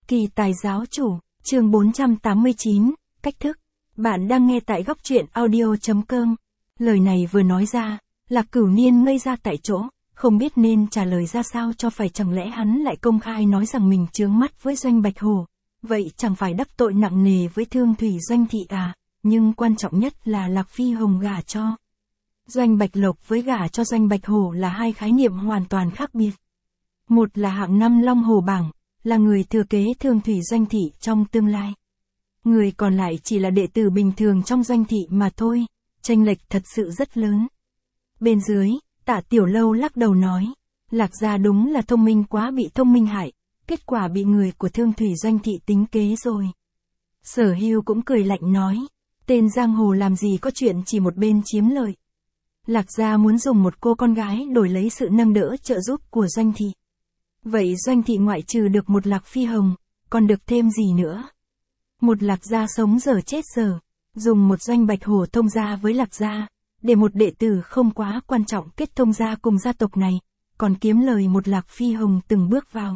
Kỳ tài giáo chủ, chương 489, cách thức. Bạn đang nghe tại góc truyện audio.com. Lời này vừa nói ra, Lạc Cửu Niên ngây ra tại chỗ, không biết nên trả lời ra sao cho phải, chẳng lẽ hắn lại công khai nói rằng mình chướng mắt với Doanh Bạch Hổ. Vậy chẳng phải đắc tội nặng nề với Thương Thủy Doanh thị à, nhưng quan trọng nhất là Lạc Phi Hồng gả cho Doanh Bạch Lộc với gả cho Doanh Bạch Hổ là hai khái niệm hoàn toàn khác biệt. Một là hạng 5 Long Hổ bảng, là người thừa kế Thương Thủy Doanh thị trong tương lai. Người còn lại chỉ là đệ tử bình thường trong Doanh thị mà thôi, chênh lệch thật sự rất lớn. Bên dưới, Tạ Tiểu Lâu lắc đầu nói, Lạc gia đúng là thông minh quá bị thông minh hại, kết quả bị người của Thương Thủy Doanh thị tính kế rồi. Sở Hưu cũng cười lạnh nói, tên giang hồ làm gì có chuyện chỉ một bên chiếm lợi. Lạc gia muốn dùng một cô con gái đổi lấy sự nâng đỡ trợ giúp của Doanh thị. Vậy Doanh thị ngoại trừ được một Lạc Phi Hồng, còn được thêm gì nữa? Một Lạc gia sống dở chết dở, dùng một Doanh Bạch Hổ thông gia với Lạc gia, để một đệ tử không quá quan trọng kết thông gia cùng gia tộc này, còn kiếm lời một Lạc Phi Hồng từng bước vào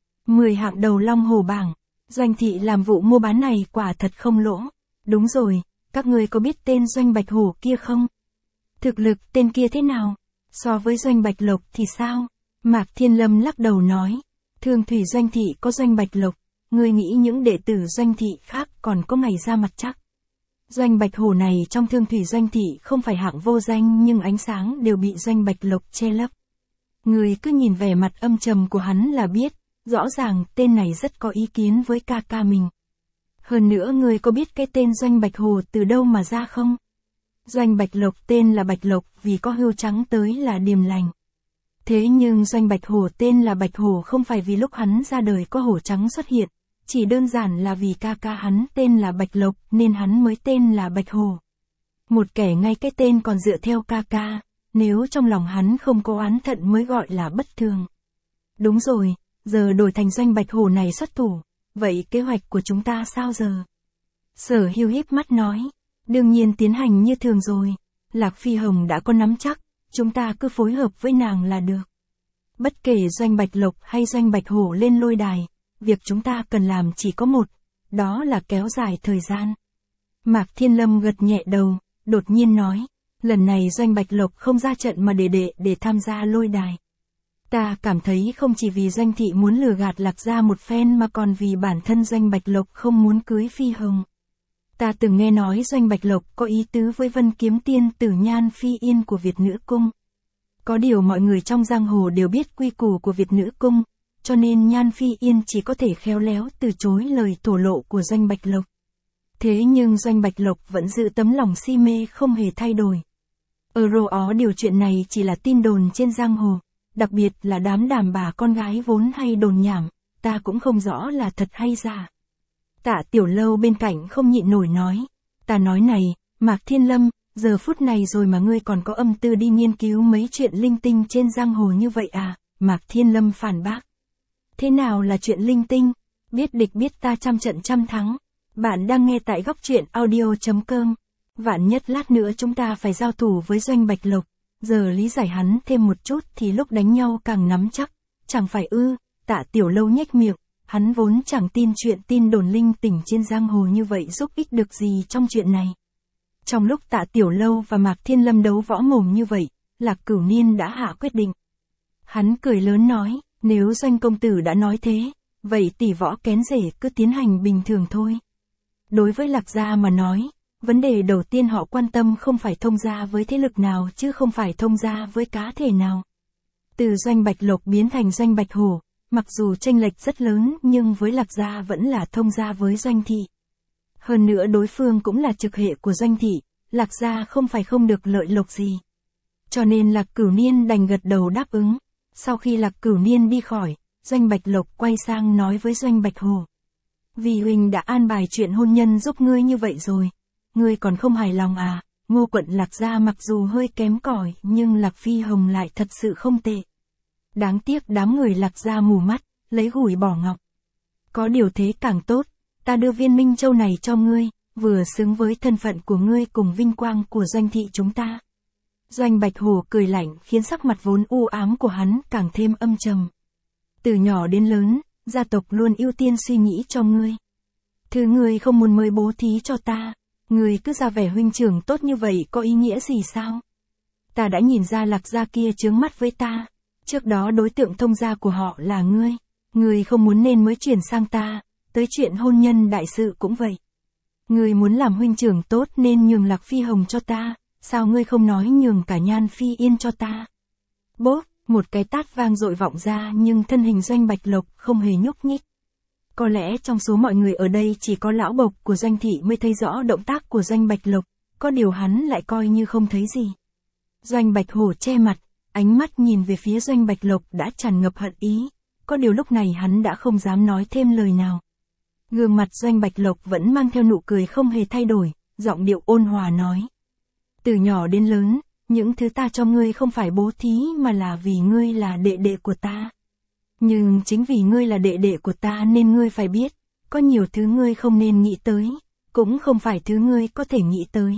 10 hạng đầu Long Hổ bảng. Doanh thị làm vụ mua bán này quả thật không lỗ. Đúng rồi, các ngươi có biết tên Doanh Bạch Hổ kia không? Thực lực tên kia thế nào? So với Doanh Bạch Lộc thì sao? Mạc Thiên Lâm lắc đầu nói, Thương Thủy Doanh thị có Doanh Bạch Lộc, ngươi nghĩ những đệ tử Doanh thị khác còn có ngày ra mặt chắc? Doanh Bạch Hổ này trong Thương Thủy Doanh thị không phải hạng vô danh, nhưng ánh sáng đều bị Doanh Bạch Lộc che lấp. Ngươi cứ nhìn vẻ mặt âm trầm của hắn là biết, rõ ràng tên này rất có ý kiến với ca ca mình. Hơn nữa ngươi có biết cái tên Doanh Bạch Hổ từ đâu mà ra không? Doanh Bạch Lộc tên là Bạch Lộc vì có hươu trắng tới là điềm lành. Thế nhưng Doanh Bạch Hổ tên là Bạch Hổ không phải vì lúc hắn ra đời có hổ trắng xuất hiện, chỉ đơn giản là vì ca ca hắn tên là Bạch Lộc nên hắn mới tên là Bạch Hổ. Một kẻ ngay cái tên còn dựa theo ca ca, nếu trong lòng hắn không có oán thận mới gọi là bất thường. Đúng rồi, giờ đổi thành Doanh Bạch Hổ này xuất thủ, vậy kế hoạch của chúng ta sao giờ? Sở Hưu híp mắt nói, đương nhiên tiến hành như thường rồi, Lạc Phi Hồng đã có nắm chắc, chúng ta cứ phối hợp với nàng là được. Bất kể Doanh Bạch Lộc hay Doanh Bạch Hổ lên lôi đài, việc chúng ta cần làm chỉ có một, đó là kéo dài thời gian. Mạc Thiên Lâm gật nhẹ đầu, đột nhiên nói, lần này Doanh Bạch Lộc không ra trận mà để tham gia lôi đài. Ta cảm thấy không chỉ vì Doanh thị muốn lừa gạt Lạc gia một phen mà còn vì bản thân Doanh Bạch Lộc không muốn cưới Phi Hồng. Ta từng nghe nói Doanh Bạch Lộc có ý tứ với Vân Kiếm Tiên Tử Nhan Phi Yên của Việt Nữ Cung. Có điều mọi người trong giang hồ đều biết quy củ của Việt Nữ Cung, cho nên Nhan Phi Yên chỉ có thể khéo léo từ chối lời thổ lộ của Doanh Bạch Lộc. Thế nhưng Doanh Bạch Lộc vẫn giữ tấm lòng si mê không hề thay đổi. Điều chuyện này chỉ là tin đồn trên giang hồ, đặc biệt là đám đàn bà con gái vốn hay đồn nhảm, ta cũng không rõ là thật hay giả. Tạ Tiểu Lâu bên cạnh không nhịn nổi nói, ta nói này, Mạc Thiên Lâm, giờ phút này rồi mà ngươi còn có âm tư đi nghiên cứu mấy chuyện linh tinh trên giang hồ như vậy à? Mạc Thiên Lâm phản bác. Thế nào là chuyện linh tinh? Biết địch biết ta trăm trận trăm thắng. Bạn đang nghe tại góc truyện audio.com. Vạn nhất lát nữa chúng ta phải giao thủ với Doanh Bạch Lộc, giờ lý giải hắn thêm một chút thì lúc đánh nhau càng nắm chắc, chẳng phải ư? Tạ Tiểu Lâu nhếch miệng, hắn vốn chẳng tin chuyện tin đồn linh tinh trên giang hồ như vậy giúp ích được gì trong chuyện này. Trong lúc Tạ Tiểu Lâu và Mạc Thiên Lâm đấu võ mồm như vậy, Lạc Cửu Niên đã hạ quyết định. Hắn cười lớn nói, nếu Doanh công tử đã nói thế, vậy tỷ võ kén rể cứ tiến hành bình thường thôi. Đối với Lạc gia mà nói, vấn đề đầu tiên họ quan tâm không phải thông gia với thế lực nào chứ không phải thông gia với cá thể nào. Từ Doanh Bạch Lộc biến thành Doanh Bạch Hổ, mặc dù chênh lệch rất lớn nhưng với Lạc gia vẫn là thông gia với Doanh thị. Hơn nữa đối phương cũng là trực hệ của Doanh thị, Lạc gia không phải không được lợi lộc gì. Cho nên Lạc Cửu Niên đành gật đầu đáp ứng. Sau khi Lạc Cửu Niên đi khỏi, Doanh Bạch Lộc quay sang nói với Doanh Bạch Hổ. Vì huynh đã an bài chuyện hôn nhân giúp ngươi như vậy rồi, ngươi còn không hài lòng à? Ngô quận Lạc gia mặc dù hơi kém cỏi nhưng Lạc Phi Hồng lại thật sự không tệ. Đáng tiếc đám người Lạc gia mù mắt, lấy gủi bỏ ngọc. Có điều thế càng tốt, ta đưa viên Minh Châu này cho ngươi, vừa xứng với thân phận của ngươi cùng vinh quang của Doanh thị chúng ta. Doanh Bạch Hổ cười lạnh khiến sắc mặt vốn u ám của hắn càng thêm âm trầm. Từ nhỏ đến lớn, gia tộc luôn ưu tiên suy nghĩ cho ngươi. Thứ ngươi không muốn mới bố thí cho ta, ngươi cứ ra vẻ huynh trưởng tốt như vậy có ý nghĩa gì sao? Ta đã nhìn ra Lạc gia kia chướng mắt với ta, trước đó đối tượng thông gia của họ là ngươi không muốn nên mới chuyển sang ta, tới chuyện hôn nhân đại sự cũng vậy. Ngươi muốn làm huynh trưởng tốt nên nhường Lạc Phi Hồng cho ta, sao ngươi không nói nhường cả Nhan Phi Yên cho ta? Bốp, một cái tát vang dội vọng ra nhưng thân hình Doanh Bạch Lộc không hề nhúc nhích. Có lẽ trong số mọi người ở đây chỉ có lão bộc của Doanh thị mới thấy rõ động tác của Doanh Bạch Lộc, có điều hắn lại coi như không thấy gì. Doanh Bạch Hổ che mặt, ánh mắt nhìn về phía Doanh Bạch Lộc đã tràn ngập hận ý, có điều lúc này hắn đã không dám nói thêm lời nào. Gương mặt Doanh Bạch Lộc vẫn mang theo nụ cười không hề thay đổi, giọng điệu ôn hòa nói. Từ nhỏ đến lớn, những thứ ta cho ngươi không phải bố thí mà là vì ngươi là đệ đệ của ta. Nhưng chính vì ngươi là đệ đệ của ta nên ngươi phải biết, có nhiều thứ ngươi không nên nghĩ tới, cũng không phải thứ ngươi có thể nghĩ tới.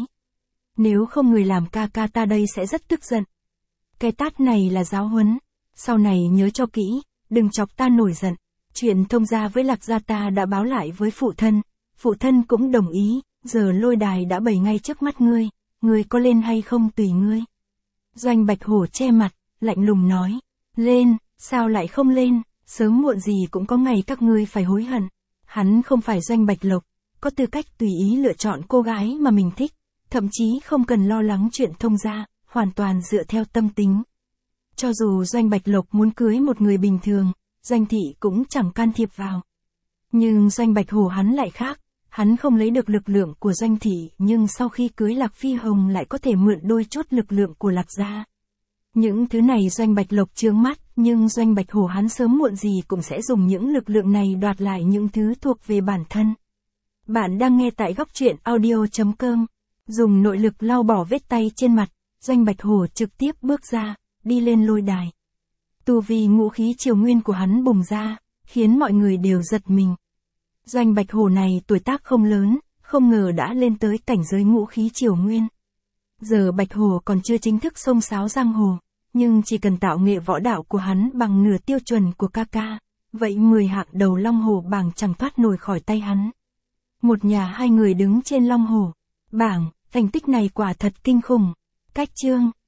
Nếu không người làm ca ca ta đây sẽ rất tức giận. Cái tát này là giáo huấn, sau này nhớ cho kỹ, đừng chọc ta nổi giận. Chuyện thông gia với Lạc gia ta đã báo lại với phụ thân cũng đồng ý, giờ lôi đài đã bày ngay trước mắt ngươi có lên hay không tùy ngươi. Doanh Bạch Hổ che mặt, lạnh lùng nói, lên, sao lại không lên, sớm muộn gì cũng có ngày các ngươi phải hối hận. Hắn không phải Doanh Bạch Lộc, có tư cách tùy ý lựa chọn cô gái mà mình thích, thậm chí không cần lo lắng chuyện thông gia, hoàn toàn dựa theo tâm tính. Cho dù Doanh Bạch Lộc muốn cưới một người bình thường, Doanh thị cũng chẳng can thiệp vào. Nhưng Doanh Bạch Hổ hắn lại khác, hắn không lấy được lực lượng của Doanh thị nhưng sau khi cưới Lạc Phi Hồng lại có thể mượn đôi chút lực lượng của Lạc gia. Những thứ này Doanh Bạch Lộc chướng mắt, nhưng Doanh Bạch Hổ hắn sớm muộn gì cũng sẽ dùng những lực lượng này đoạt lại những thứ thuộc về bản thân. Bạn đang nghe tại Góc Truyện Audio.com. Dùng nội lực lau bỏ vết tay trên mặt, Doanh Bạch Hổ trực tiếp bước ra, đi lên lôi đài. Tu vi ngũ khí triều nguyên của hắn bùng ra, khiến mọi người đều giật mình. Doanh Bạch Hổ này tuổi tác không lớn, không ngờ đã lên tới cảnh giới ngũ khí triều nguyên. Giờ Bạch Hổ còn chưa chính thức xông xáo giang hồ, nhưng chỉ cần tạo nghệ võ đạo của hắn bằng nửa tiêu chuẩn của ca ca, vậy 10 hạng đầu Long Hổ bảng chẳng thoát nổi khỏi tay hắn. Một nhà hai người đứng trên Long Hổ bảng, thành tích này quả thật kinh khủng. Cách chương